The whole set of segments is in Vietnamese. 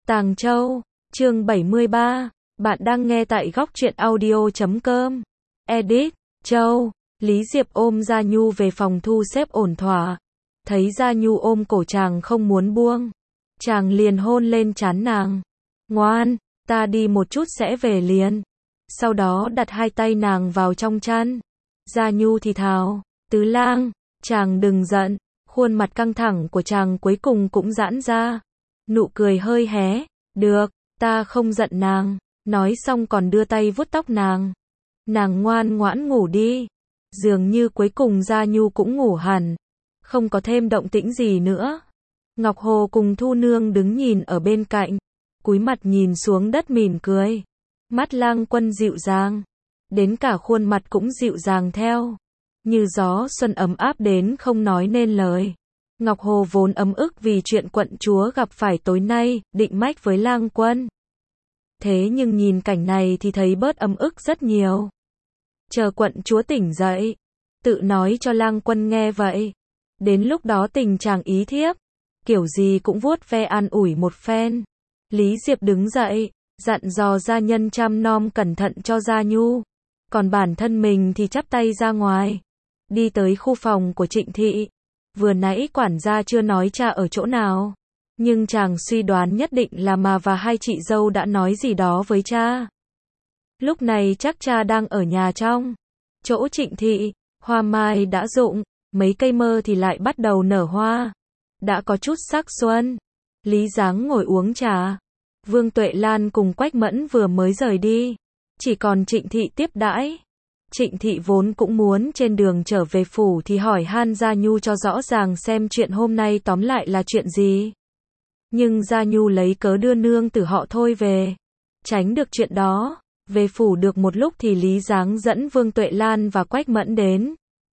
Tàng Châu, chương 73, bạn đang nghe tại góc truyện audio.com. Edit, Châu, Lý Diệp ôm Gia Nhu về phòng thu xếp ổn thỏa. Thấy Gia Nhu ôm cổ chàng không muốn buông. Chàng liền hôn lên trán nàng. Ngoan, ta đi một chút sẽ về liền. Sau đó đặt hai tay nàng vào trong chăn. Gia Nhu thì thào, Tứ Lang, chàng đừng giận. Khuôn mặt căng thẳng của chàng cuối cùng cũng giãn ra. Nụ cười hơi hé, được, ta không giận nàng. Nói xong còn đưa tay vuốt tóc nàng. Nàng ngoan ngoãn ngủ đi. Dường như cuối cùng Gia Nhu cũng ngủ hẳn. Không có thêm động tĩnh gì nữa. Ngọc Hồ cùng Thu Nương đứng nhìn ở bên cạnh. Cúi mặt nhìn xuống đất mỉm cười. Mắt Lang Quân dịu dàng. Đến cả khuôn mặt cũng dịu dàng theo. Như gió xuân ấm áp đến không nói nên lời. Ngọc Hồ vốn ấm ức vì chuyện quận chúa gặp phải tối nay, định mách với Lang Quân. Thế nhưng nhìn cảnh này thì thấy bớt ấm ức rất nhiều. Chờ quận chúa tỉnh dậy, tự nói cho Lang Quân nghe vậy. Đến lúc đó tình chàng ý thiếp, kiểu gì cũng vuốt ve an ủi một phen. Lý Diệp đứng dậy, dặn dò gia nhân chăm nom cẩn thận cho Gia Nhu. Còn bản thân mình thì chắp tay ra ngoài. Đi tới khu phòng của Trịnh Thị. Vừa nãy quản gia chưa nói cha ở chỗ nào. Nhưng chàng suy đoán nhất định là mà và hai chị dâu đã nói gì đó với cha. Lúc này chắc cha đang ở nhà trong. Chỗ Trịnh Thị, hoa mai đã rụng, mấy cây mơ thì lại bắt đầu nở hoa. Đã có chút sắc xuân. Lý Giáng ngồi uống trà. Vương Tuệ Lan cùng Quách Mẫn vừa mới rời đi. Chỉ còn Trịnh Thị tiếp đãi. Trịnh Thị vốn cũng muốn trên đường trở về phủ thì hỏi han Gia Nhu cho rõ ràng xem chuyện hôm nay tóm lại là chuyện gì. Nhưng Gia Nhu lấy cớ đưa nương tử họ Thôi về. Tránh được chuyện đó. Về phủ được một lúc thì Lý Giáng dẫn Vương Tuệ Lan và Quách Mẫn đến.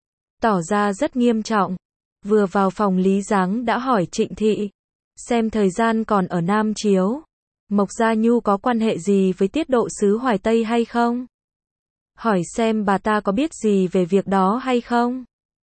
Tỏ ra rất nghiêm trọng. Vừa vào phòng Lý Giáng đã hỏi Trịnh Thị. Xem thời gian còn ở Nam Chiếu. Mộc Gia Nhu có quan hệ gì với tiết độ sứ Hoài Tây hay không? Hỏi xem bà ta có biết gì về việc đó hay không?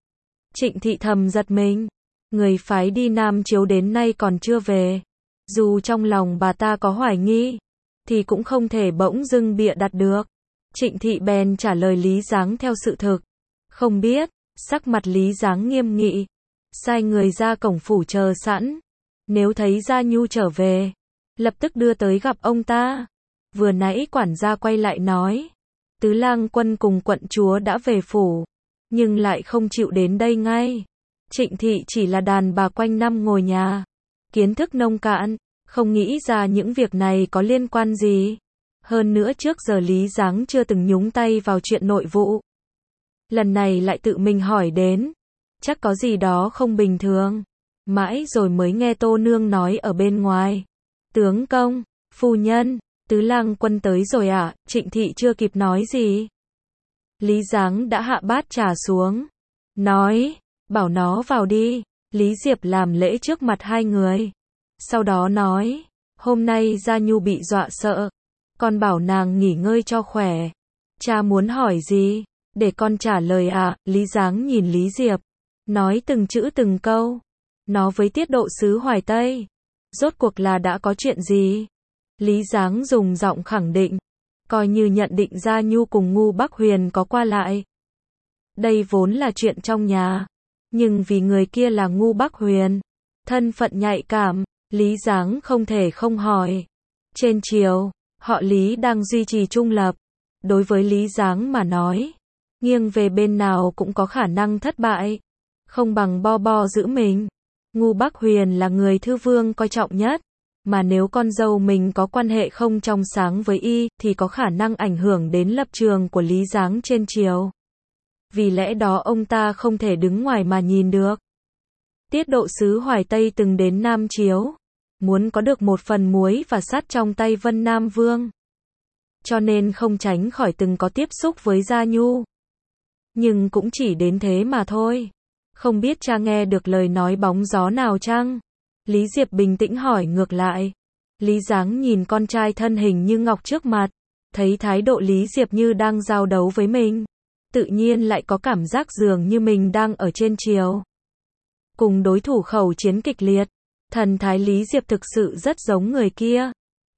Trịnh Thị thầm giật mình. Người phái đi Nam Chiếu đến nay còn chưa về. Dù trong lòng bà ta có hoài nghi, thì cũng không thể bỗng dưng bịa đặt được. Trịnh Thị bèn trả lời Lý Giáng theo sự thực. Không biết, sắc mặt Lý Giáng nghiêm nghị. Sai người ra cổng phủ chờ sẵn. Nếu thấy Gia Nhu trở về, lập tức đưa tới gặp ông ta. Vừa nãy quản gia quay lại nói. Tứ Lang Quân cùng quận chúa đã về phủ, nhưng lại không chịu đến đây ngay. Trịnh Thị chỉ là đàn bà quanh năm ngồi nhà, kiến thức nông cạn, không nghĩ ra những việc này có liên quan gì. Hơn nữa trước giờ Lý Giáng chưa từng nhúng tay vào chuyện nội vụ. Lần này lại tự mình hỏi đến, chắc có gì đó không bình thường. Mãi rồi mới nghe Tô Nương nói ở bên ngoài. Tướng công, phu nhân, Tứ Lang Quân tới rồi ạ. Trịnh Thị chưa kịp nói gì. Lý Giáng đã hạ bát trà xuống. Nói, bảo nó vào đi. Lý Diệp làm lễ trước mặt hai người. Sau đó nói, hôm nay Gia Nhu bị dọa sợ. Con bảo nàng nghỉ ngơi cho khỏe. Cha muốn hỏi gì? Để con trả lời ạ. Lý Giáng nhìn Lý Diệp. Nói từng chữ từng câu. Nó với tiết độ sứ Hoài Tây. Rốt cuộc là đã có chuyện gì? Lý Giáng dùng giọng khẳng định. Coi như nhận định Gia Nhu cùng Ngu Bắc Huyền có qua lại. Đây vốn là chuyện trong nhà. Nhưng vì người kia là Ngu Bắc Huyền. Thân phận nhạy cảm. Lý Giáng không thể không hỏi. Trên triều, họ Lý đang duy trì trung lập. Đối với Lý Giáng mà nói, nghiêng về bên nào cũng có khả năng thất bại. Không bằng bo bo giữ mình. Ngu Bắc Huyền là người thư vương coi trọng nhất. Mà nếu con dâu mình có quan hệ không trong sáng với y, thì có khả năng ảnh hưởng đến lập trường của Lý Giáng trên triều. Vì lẽ đó ông ta không thể đứng ngoài mà nhìn được. Tiết độ sứ Hoài Tây từng đến Nam Chiếu. Muốn có được một phần muối và sắt trong tay Vân Nam Vương. Cho nên không tránh khỏi từng có tiếp xúc với Gia Nhu. Nhưng cũng chỉ đến thế mà thôi. Không biết cha nghe được lời nói bóng gió nào chăng? Lý Diệp bình tĩnh hỏi ngược lại. Lý Giáng nhìn con trai thân hình như ngọc trước mặt. Thấy thái độ Lý Diệp như đang giao đấu với mình. Tự nhiên lại có cảm giác dường như mình đang ở trên triều. Cùng đối thủ khẩu chiến kịch liệt. Thần thái Lý Diệp thực sự rất giống người kia.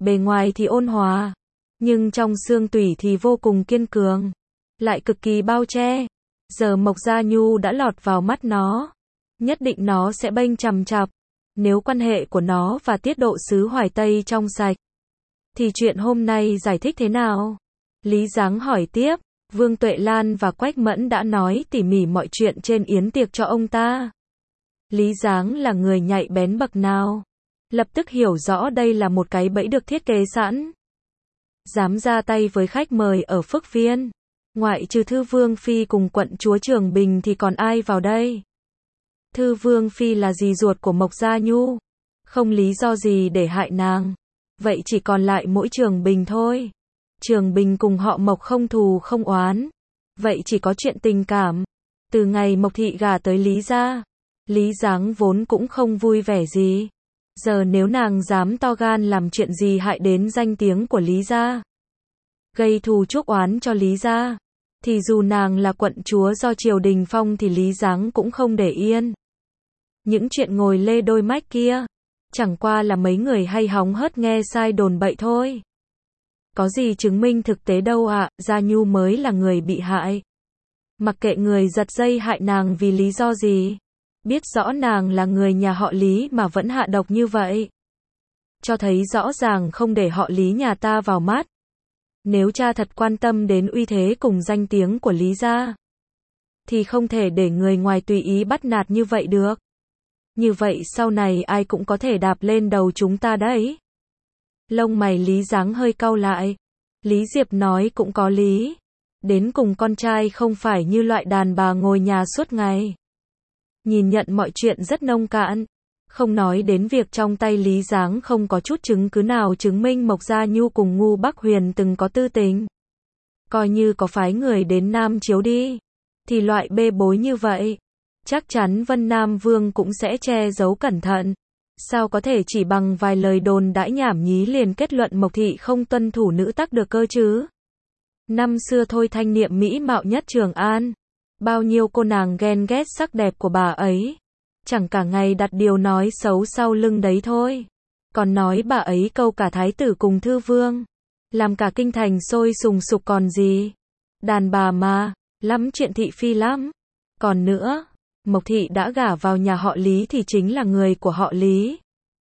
bề ngoài thì ôn hòa, nhưng trong xương tủy thì vô cùng kiên cường, lại cực kỳ bao che. Giờ Mộc Gia Nhu đã lọt vào mắt nó, nhất định nó sẽ bênh chằm chặp. Nếu quan hệ của nó và tiết độ sứ Hoài Tây trong sạch, thì chuyện hôm nay giải thích thế nào? Lý Giáng hỏi tiếp. Vương Tuệ Lan và Quách Mẫn đã nói tỉ mỉ mọi chuyện trên yến tiệc cho ông ta. Lý Giáng là người nhạy bén bậc nào, lập tức hiểu rõ đây là một cái bẫy được thiết kế sẵn. Dám ra tay với khách mời ở Phước Viên, ngoại trừ Thư Vương Phi cùng quận chúa Trường Bình thì còn ai vào đây? Thư Vương Phi là dì ruột của Mộc Gia Nhu, không lý do gì để hại nàng. Vậy chỉ còn lại mỗi Trường Bình thôi. Trường Bình cùng họ Mộc không thù không oán, vậy chỉ có chuyện tình cảm. Từ ngày Mộc Thị gả tới Lý gia, Lý Giáng vốn cũng không vui vẻ gì. Giờ nếu nàng dám to gan làm chuyện gì hại đến danh tiếng của Lý gia, gây thù chuốc oán cho Lý gia, thì dù nàng là quận chúa do triều đình phong thì Lý Giáng cũng không để yên. Những chuyện ngồi lê đôi mách kia, chẳng qua là mấy người hay hóng hớt nghe sai đồn bậy thôi. Có gì chứng minh thực tế đâu ạ, Gia Nhu mới là người bị hại. Mặc kệ người giật dây hại nàng vì lý do gì, biết rõ nàng là người nhà họ Lý mà vẫn hạ độc như vậy, cho thấy rõ ràng không để họ Lý nhà ta vào mắt. Nếu cha thật quan tâm đến uy thế cùng danh tiếng của Lý gia, thì không thể để người ngoài tùy ý bắt nạt như vậy được. Như vậy sau này ai cũng có thể đạp lên đầu chúng ta đấy. Lông mày Lý Giáng hơi cau lại. Lý Diệp nói cũng có lý. Đến cùng con trai không phải như loại đàn bà ngồi nhà suốt ngày. Nhìn nhận mọi chuyện rất nông cạn. Không nói đến việc trong tay Lý Giáng không có chút chứng cứ nào chứng minh Mộc Gia Nhu cùng Ngu Bắc Huyền từng có tư tình. Coi như có phái người đến Nam Chiếu đi, thì loại bê bối như vậy, chắc chắn Vân Nam Vương cũng sẽ che giấu cẩn thận. Sao có thể chỉ bằng vài lời đồn đãi nhảm nhí liền kết luận Mộc Thị không tuân thủ nữ tắc được cơ chứ? Năm xưa thôi thanh niệm mỹ mạo nhất Trường An, bao nhiêu cô nàng ghen ghét sắc đẹp của bà ấy, chẳng cả ngày đặt điều nói xấu sau lưng đấy thôi. Còn nói bà ấy câu cả thái tử cùng thư vương, làm cả kinh thành sôi sùng sục còn gì. Đàn bà mà, lắm chuyện thị phi lắm. Còn nữa, Mộc Thị đã gả vào nhà họ Lý thì chính là người của họ Lý.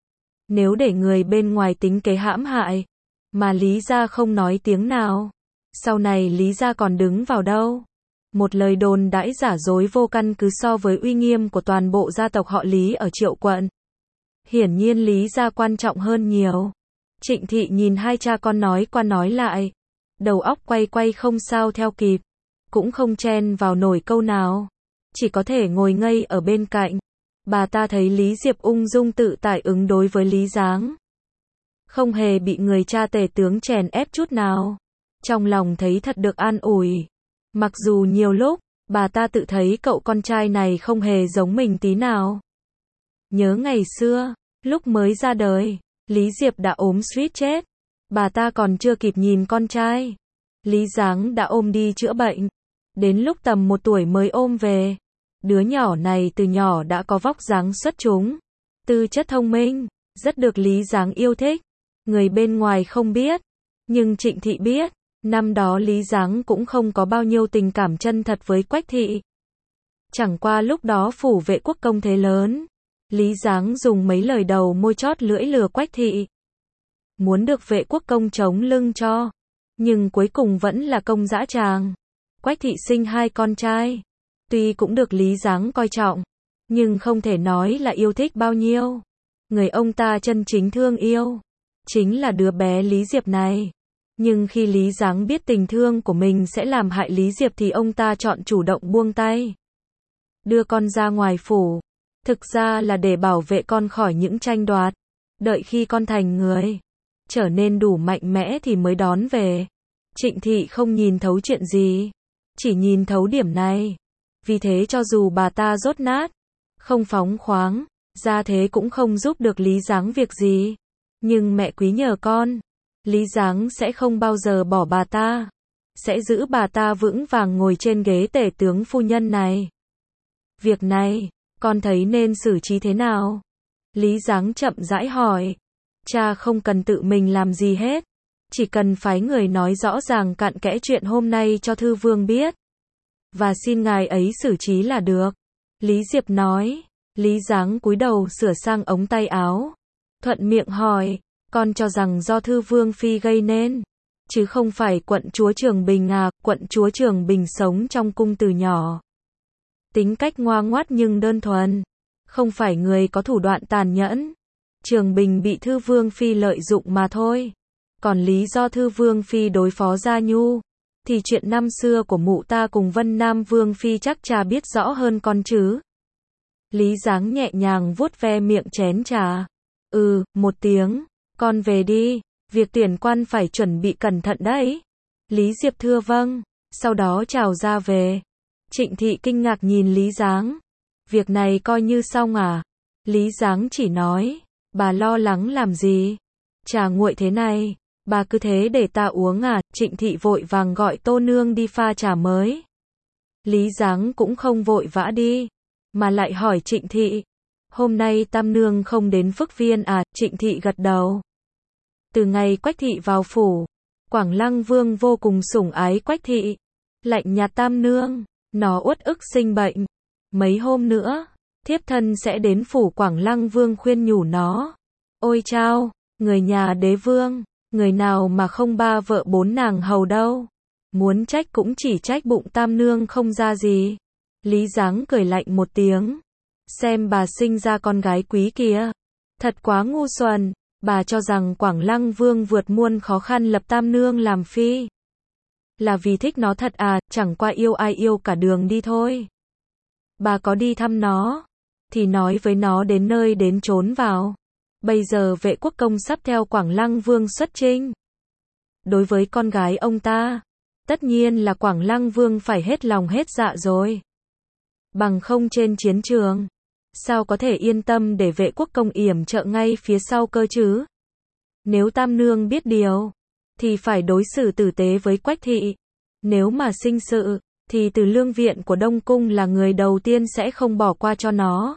Nếu để người bên ngoài tính kế hãm hại, mà Lý gia không nói tiếng nào, sau này Lý gia còn đứng vào đâu? Một lời đồn đãi giả dối vô căn cứ so với uy nghiêm của toàn bộ gia tộc họ Lý ở Triệu quận. Hiển nhiên Lý gia quan trọng hơn nhiều. Trịnh Thị nhìn hai cha con nói qua nói lại, đầu óc quay quay không sao theo kịp, cũng không chen vào nổi câu nào, chỉ có thể ngồi ngây ở bên cạnh. Bà ta thấy Lý Diệp ung dung tự tại ứng đối với Lý Giáng, không hề bị người cha tể tướng chèn ép chút nào, trong lòng thấy thật được an ủi. Mặc dù nhiều lúc, bà ta tự thấy cậu con trai này không hề giống mình tí nào. Nhớ ngày xưa, lúc mới ra đời, Lý Diệp đã ốm suýt chết. Bà ta còn chưa kịp nhìn con trai, Lý Giáng đã ôm đi chữa bệnh. Đến lúc tầm 1 tuổi mới ôm về. Đứa nhỏ này từ nhỏ đã có vóc dáng xuất chúng, tư chất thông minh, rất được Lý Giáng yêu thích. Người bên ngoài không biết, nhưng Trịnh Thị biết. Năm đó Lý Giáng cũng không có bao nhiêu tình cảm chân thật với Quách Thị. Chẳng qua lúc đó phủ vệ quốc công thế lớn, Lý Giáng dùng mấy lời đầu môi chót lưỡi lừa Quách Thị, muốn được vệ quốc công chống lưng cho, nhưng cuối cùng vẫn là công dã tràng. Quách Thị sinh 2 con trai, tuy cũng được Lý Giáng coi trọng, nhưng không thể nói là yêu thích bao nhiêu. Người ông ta chân chính thương yêu, chính là đứa bé Lý Diệp này. Nhưng khi Lý Giáng biết tình thương của mình sẽ làm hại Lý Diệp thì ông ta chọn chủ động buông tay, đưa con ra ngoài phủ. Thực ra là để bảo vệ con khỏi những tranh đoạt. Đợi khi con thành người, trở nên đủ mạnh mẽ thì mới đón về. Trịnh Thị không nhìn thấu chuyện gì, chỉ nhìn thấu điểm này. Vì thế cho dù bà ta dốt nát, không phóng khoáng, ra thế cũng không giúp được Lý Giáng việc gì. Nhưng mẹ quý nhờ con, Lý Giáng sẽ không bao giờ bỏ bà ta, sẽ giữ bà ta vững vàng ngồi trên ghế tể tướng phu nhân này. Việc này, con thấy nên xử trí thế nào? Lý Giáng chậm rãi hỏi. Cha không cần tự mình làm gì hết. Chỉ cần phái người nói rõ ràng cặn kẽ chuyện hôm nay cho thư vương biết. Và xin ngài ấy xử trí là được. Lý Diệp nói. Lý Giáng cúi đầu sửa sang ống tay áo. Thuận miệng hỏi, con cho rằng do thư vương phi gây nên, chứ không phải quận chúa Trường Bình à? Quận chúa Trường Bình sống trong cung từ nhỏ. Tính cách ngoan ngoãt nhưng đơn thuần. Không phải người có thủ đoạn tàn nhẫn. Trường Bình bị thư vương phi lợi dụng mà thôi. Còn lý do thư vương phi đối phó Gia Nhu, thì chuyện năm xưa của mụ ta cùng Vân Nam vương phi chắc cha biết rõ hơn con chứ. Lý Giáng nhẹ nhàng vuốt ve miệng chén trà. Một tiếng, con về đi, việc tuyển quan phải chuẩn bị cẩn thận đấy. Lý Diệp thưa vâng, sau đó chào ra về. Trịnh Thị kinh ngạc nhìn Lý Giáng. Việc này coi như xong à? Lý Giáng chỉ nói, bà lo lắng làm gì? Trà nguội thế này, bà cứ thế để ta uống à? Trịnh Thị vội vàng gọi Tô Nương đi pha trà mới. Lý Giáng cũng không vội vã đi, mà lại hỏi Trịnh Thị, hôm nay Tam Nương không đến Phước Viên à? Trịnh Thị gật đầu. Từ ngày Quách Thị vào phủ, Quảng Lăng Vương vô cùng sủng ái Quách Thị, lạnh nhạt Tam Nương, nó uất ức sinh bệnh. Mấy hôm nữa, thiếp thân sẽ đến phủ Quảng Lăng Vương khuyên nhủ nó. Ôi chao, người nhà đế vương, người nào mà không ba vợ bốn nàng hầu đâu. Muốn trách cũng chỉ trách bụng Tam Nương không ra gì. Lý Giáng cười lạnh một tiếng. Xem bà sinh ra con gái quý kìa. Thật quá ngu xuẩn. Bà cho rằng Quảng Lăng Vương vượt muôn khó khăn lập Tam Nương làm phi là vì thích nó thật à? Chẳng qua yêu ai yêu cả đường đi thôi. Bà có đi thăm nó, thì nói với nó đến nơi đến chốn vào. Bây giờ Vệ Quốc Công sắp theo Quảng Lăng Vương xuất chinh. Đối với con gái ông ta, tất nhiên là Quảng Lăng Vương phải hết lòng hết dạ rồi. Bằng không trên chiến trường, sao có thể yên tâm để Vệ Quốc Công yểm trợ ngay phía sau cơ chứ? Nếu Tam Nương biết điều, thì phải đối xử tử tế với Quách Thị. Nếu mà sinh sự, thì Từ Lương Viện của Đông Cung là người đầu tiên sẽ không bỏ qua cho nó.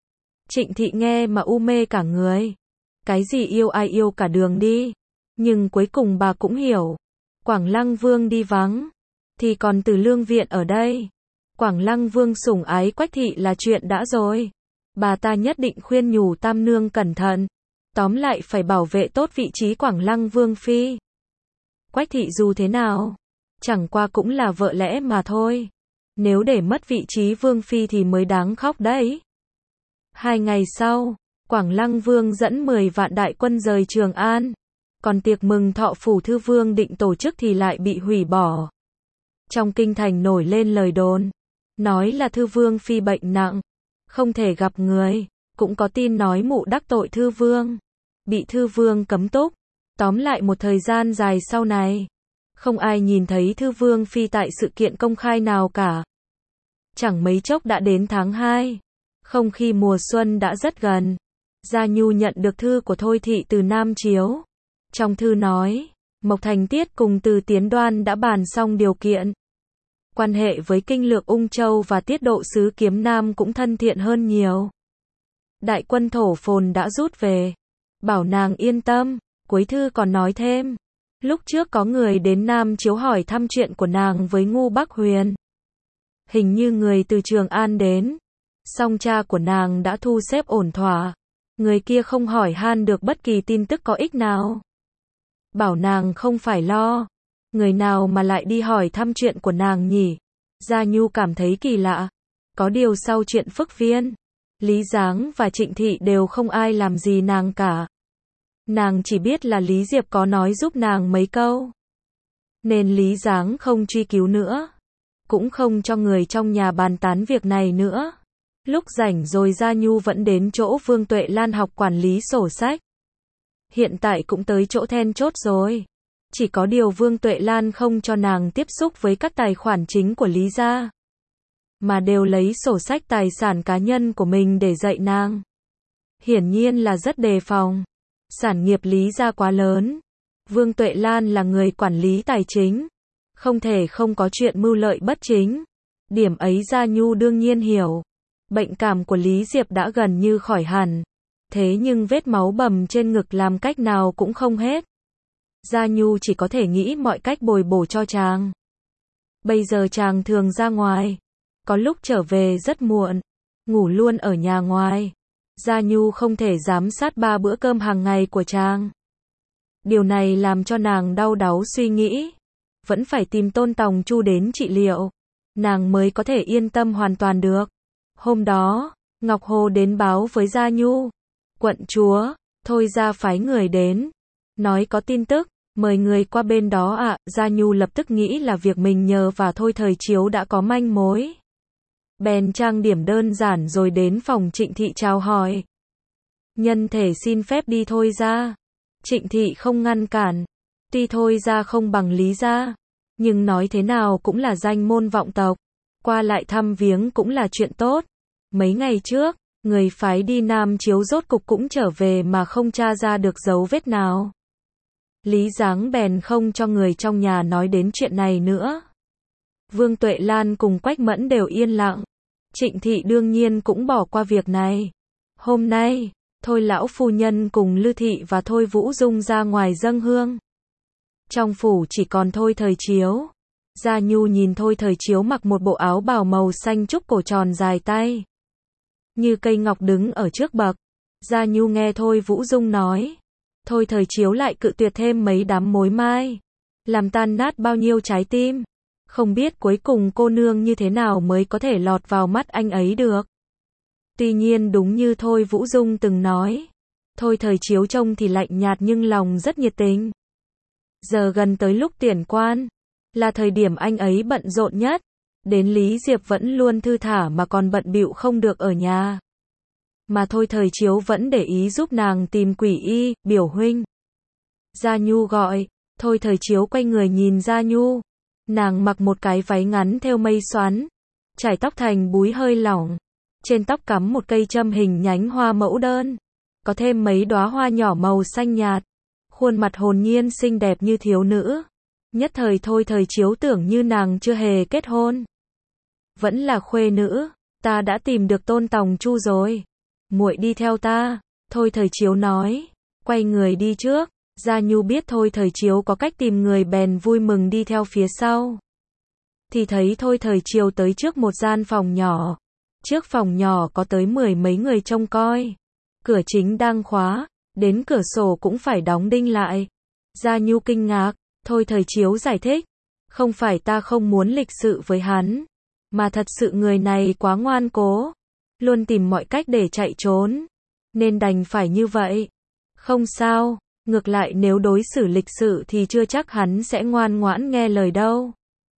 Trịnh Thị nghe mà u mê cả người. Cái gì yêu ai yêu cả đường đi. Nhưng cuối cùng bà cũng hiểu. Quảng Lăng Vương đi vắng, thì còn Từ Lương Viện ở đây. Quảng Lăng Vương sủng ái Quách Thị là chuyện đã rồi. Bà ta nhất định khuyên nhủ Tam Nương cẩn thận. Tóm lại phải bảo vệ tốt vị trí Quảng Lăng Vương phi. Quách Thị dù thế nào, chẳng qua cũng là vợ lẽ mà thôi. Nếu để mất vị trí Vương phi thì mới đáng khóc đấy. 2 ngày sau, Quảng Lăng Vương dẫn 10 vạn đại quân rời Trường An. Còn tiệc mừng thọ phủ thư vương định tổ chức thì lại bị hủy bỏ. Trong kinh thành nổi lên lời đồn, nói là thư vương phi bệnh nặng, không thể gặp người. Cũng có tin nói mụ đắc tội thư vương, bị thư vương cấm túc. Tóm lại một thời gian dài sau này, không ai nhìn thấy thư vương phi tại sự kiện công khai nào cả. Chẳng mấy chốc đã đến tháng 2. Không khi mùa xuân đã rất gần. Gia Nhu nhận được thư của Thôi Thị từ Nam Chiếu. Trong thư nói, Mộc Thành Tiết cùng Từ Tiến Đoan đã bàn xong điều kiện. Quan hệ với kinh lược Ung Châu và Tiết độ sứ Kiếm Nam cũng thân thiện hơn nhiều. Đại quân thổ phồn đã rút về. Bảo nàng yên tâm. Cuối thư còn nói thêm, lúc trước có người đến Nam Chiếu hỏi thăm chuyện của nàng với Ngu Bắc Huyền. Hình như người từ Trường An đến. Song cha của nàng đã thu xếp ổn thỏa. Người kia không hỏi han được bất kỳ tin tức có ích nào. Bảo nàng không phải lo. Người nào mà lại đi hỏi thăm chuyện của nàng nhỉ? Gia Nhu cảm thấy kỳ lạ. Có điều sau chuyện Phước Viên, Lý Giáng và Trịnh Thị đều không ai làm gì nàng cả. Nàng chỉ biết là Lý Diệp có nói giúp nàng mấy câu. Nên Lý Giáng không truy cứu nữa. Cũng không cho người trong nhà bàn tán việc này nữa. Lúc rảnh rồi Gia Nhu vẫn đến chỗ Vương Tuệ Lan học quản lý sổ sách. Hiện tại cũng tới chỗ then chốt rồi. Chỉ có điều Vương Tuệ Lan không cho nàng tiếp xúc với các tài khoản chính của Lý gia, mà đều lấy sổ sách tài sản cá nhân của mình để dạy nàng. Hiển nhiên là rất đề phòng. Sản nghiệp Lý gia quá lớn. Vương Tuệ Lan là người quản lý tài chính. Không thể không có chuyện mưu lợi bất chính. Điểm ấy Gia Nhu đương nhiên hiểu. Bệnh cảm của Lý Diệp đã gần như khỏi hẳn. Thế nhưng vết máu bầm trên ngực làm cách nào cũng không hết. Gia Nhu chỉ có thể nghĩ mọi cách bồi bổ cho chàng. Bây giờ chàng thường ra ngoài, có lúc trở về rất muộn, ngủ luôn ở nhà ngoài. Gia Nhu không thể giám sát 3 bữa cơm hàng ngày của chàng. Điều này làm cho nàng đau đáu suy nghĩ. Vẫn phải tìm Tôn Tòng Chu đến trị liệu, nàng mới có thể yên tâm hoàn toàn được. Hôm đó, Ngọc Hồ đến báo với Gia Nhu. Quận chúa, Thôi Gia phái người đến, nói có tin tức, mời người qua bên đó ạ. Gia Nhu lập tức nghĩ là việc mình nhờ và Thôi Thời Chiếu đã có manh mối. Bèn trang điểm đơn giản rồi đến phòng Trịnh Thị chào hỏi. Nhân thể xin phép đi Thôi Gia. Trịnh Thị không ngăn cản. Tuy Thôi Gia không bằng Lý Gia, nhưng nói thế nào cũng là danh môn vọng tộc. Qua lại thăm viếng cũng là chuyện tốt. Mấy ngày trước, người phái đi Nam Chiếu rốt cục cũng trở về mà không tra ra được dấu vết nào. Lý Giáng bèn không cho người trong nhà nói đến chuyện này nữa. Vương Tuệ Lan cùng Quách Mẫn đều yên lặng. Trịnh Thị đương nhiên cũng bỏ qua việc này. Hôm nay, Thôi lão phu nhân cùng Lư Thị và Thôi Vũ Dung ra ngoài dâng hương. Trong phủ chỉ còn Thôi Thời Chiếu. Gia Nhu nhìn Thôi Thời Chiếu mặc một bộ áo bào màu xanh trúc cổ tròn dài tay, như cây ngọc đứng ở trước bậc. Gia Nhu nghe Thôi Vũ Dung nói, Thôi Thời Chiếu lại cự tuyệt thêm mấy đám mối mai, làm tan nát bao nhiêu trái tim. Không biết cuối cùng cô nương như thế nào mới có thể lọt vào mắt anh ấy được. Tuy nhiên đúng như Thôi Vũ Dung từng nói, Thôi Thời Chiếu trông thì lạnh nhạt nhưng lòng rất nhiệt tình. Giờ gần tới lúc tuyển quan, là thời điểm anh ấy bận rộn nhất. Đến Lý Diệp vẫn luôn thư thả mà còn bận bịu không được ở nhà. Mà Thôi Thời Chiếu vẫn để ý giúp nàng tìm quỷ y, biểu huynh. Gia Nhu gọi, Thôi Thời Chiếu quay người nhìn Gia Nhu. Nàng mặc một cái váy ngắn thêu mây xoắn, trải tóc thành búi hơi lỏng. Trên tóc cắm một cây châm hình nhánh hoa mẫu đơn, có thêm mấy đóa hoa nhỏ màu xanh nhạt. Khuôn mặt hồn nhiên xinh đẹp như thiếu nữ. Nhất thời Thôi Thời Chiếu tưởng như nàng chưa hề kết hôn, vẫn là khuê nữ. Ta đã tìm được Tôn Tòng Chu rồi, muội đi theo ta. Thôi Thời Chiếu nói, quay người đi trước. Gia Nhu biết Thôi Thời Chiếu có cách tìm người bèn vui mừng đi theo phía sau. Thì thấy Thôi Thời Chiếu tới trước một gian phòng nhỏ. Trước phòng nhỏ có tới 10 mấy người trông coi. Cửa chính đang khóa, đến cửa sổ cũng phải đóng đinh lại. Gia Nhu kinh ngạc. Thôi Thời Chiếu giải thích, không phải ta không muốn lịch sự với hắn, mà thật sự người này quá ngoan cố, luôn tìm mọi cách để chạy trốn, nên đành phải như vậy. Không sao, ngược lại nếu đối xử lịch sự thì chưa chắc hắn sẽ ngoan ngoãn nghe lời đâu.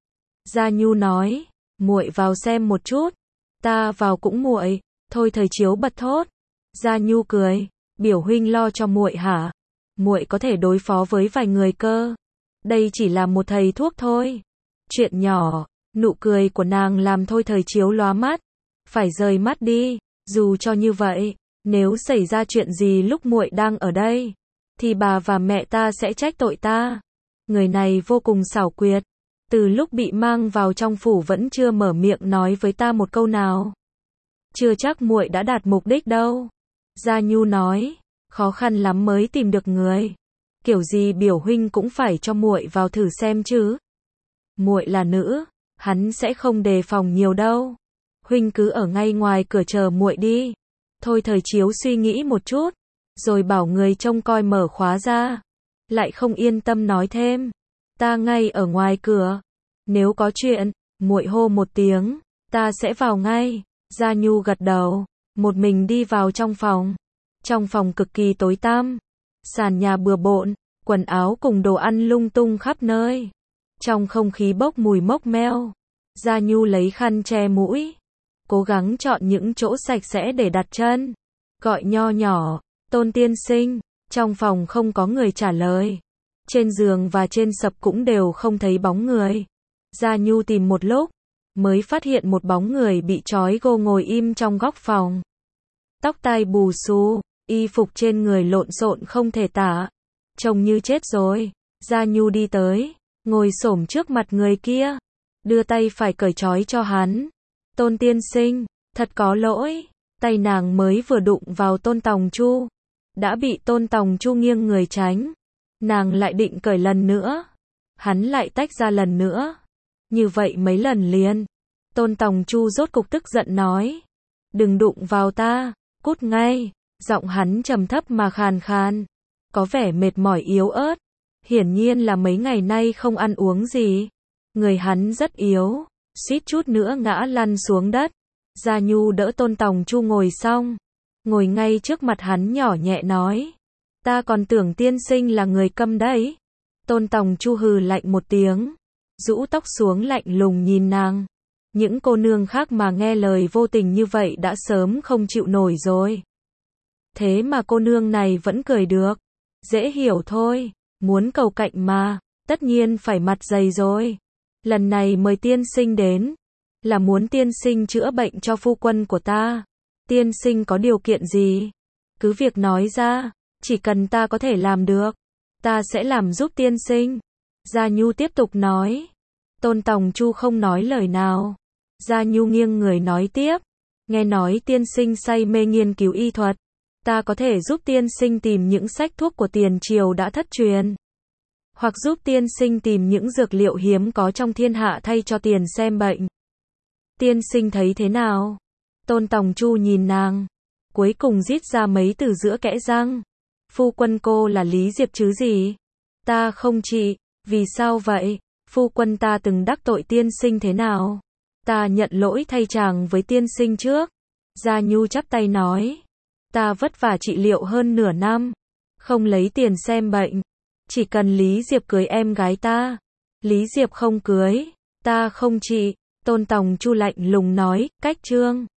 Gia Nhu nói, muội vào xem một chút. Ta vào cũng muội. Thôi Thời Chiếu bật thốt. Gia Nhu cười, biểu huynh lo cho muội hả? Muội có thể đối phó với vài người cơ. Đây chỉ là một thầy thuốc thôi. Chuyện nhỏ. Nụ cười của nàng làm Thôi Thời Chiếu lóa mắt. Phải rời mắt đi. Dù cho như vậy, nếu xảy ra chuyện gì lúc muội đang ở đây, thì bà và mẹ ta sẽ trách tội ta. Người này vô cùng xảo quyệt. Từ lúc bị mang vào trong phủ vẫn chưa mở miệng nói với ta một câu nào. Chưa chắc muội đã đạt mục đích đâu. Gia Nhu nói, khó khăn lắm mới tìm được người. Kiểu gì biểu huynh cũng phải cho muội vào thử xem chứ. Muội là nữ, hắn sẽ không đề phòng nhiều đâu. Huynh cứ ở ngay ngoài cửa chờ muội đi. Thôi Thời Chiếu suy nghĩ một chút, rồi bảo người trông coi mở khóa ra. Lại không yên tâm nói thêm, ta ngay ở ngoài cửa. Nếu có chuyện, muội hô một tiếng, ta sẽ vào ngay. Gia Nhu gật đầu, một mình đi vào trong phòng. Trong phòng cực kỳ tối tăm, sàn nhà bừa bộn, quần áo cùng đồ ăn lung tung khắp nơi. Trong không khí bốc mùi mốc meo. Gia Nhu lấy khăn che mũi, cố gắng chọn những chỗ sạch sẽ để đặt chân. Gọi nho nhỏ, Tôn tiên sinh. Trong phòng không có người trả lời. Trên giường và trên sập cũng đều không thấy bóng người. Gia Nhu tìm một lúc, mới phát hiện một bóng người bị trói gô ngồi im trong góc phòng. Tóc tai bù xù, y phục trên người lộn xộn không thể tả. Trông như chết rồi. Gia Nhu đi tới, ngồi xổm trước mặt người kia, đưa tay phải cởi trói cho hắn. Tôn tiên sinh, thật có lỗi, Tay nàng mới vừa đụng vào Tôn Tòng Chu, đã bị Tôn Tòng Chu nghiêng người tránh. Nàng lại định cởi lần nữa, hắn lại tách ra lần nữa. Như vậy mấy lần liền. Tôn Tòng Chu rốt cục tức giận nói, đừng đụng vào ta, cút ngay. Giọng hắn trầm thấp mà khàn khàn, có vẻ mệt mỏi yếu ớt. Hiển nhiên là mấy ngày nay không ăn uống gì. Người hắn rất yếu, suýt chút nữa ngã lăn xuống đất. Gia Nhu đỡ Tôn Tòng Chu ngồi xong, ngồi ngay trước mặt hắn nhỏ nhẹ nói, ta còn tưởng tiên sinh là người câm đấy. Tôn Tòng Chu hừ lạnh một tiếng, rũ tóc xuống lạnh lùng nhìn nàng. Những cô nương khác mà nghe lời vô tình như vậy đã sớm không chịu nổi rồi. Thế mà cô nương này vẫn cười được. Dễ hiểu thôi, muốn cầu cạnh mà, tất nhiên phải mặt dày rồi. Lần này mời tiên sinh đến, là muốn tiên sinh chữa bệnh cho phu quân của ta. Tiên sinh có điều kiện gì? Cứ việc nói ra, chỉ cần ta có thể làm được, ta sẽ làm giúp tiên sinh. Gia Nhu tiếp tục nói. Tôn Tòng Chu không nói lời nào. Gia Nhu nghiêng người nói tiếp, nghe nói tiên sinh say mê nghiên cứu y thuật. Ta có thể giúp tiên sinh tìm những sách thuốc của tiền triều đã thất truyền, hoặc giúp tiên sinh tìm những dược liệu hiếm có trong thiên hạ thay cho tiền xem bệnh. Tiên sinh thấy thế nào? Tôn Tòng Chu nhìn nàng, cuối cùng rít ra mấy từ giữa kẽ răng. Phu quân cô là Lý Diệp chứ gì? Ta không trị, vì sao vậy? Phu quân ta từng đắc tội tiên sinh thế nào? Ta nhận lỗi thay chàng với tiên sinh trước. Gia Nhu chắp tay nói, ta vất vả trị liệu hơn nửa năm, không lấy tiền xem bệnh. Chỉ cần Lý Diệp cưới em gái ta. Lý Diệp không cưới, ta không trị. Tôn Tòng Chu lạnh lùng nói, cách chương.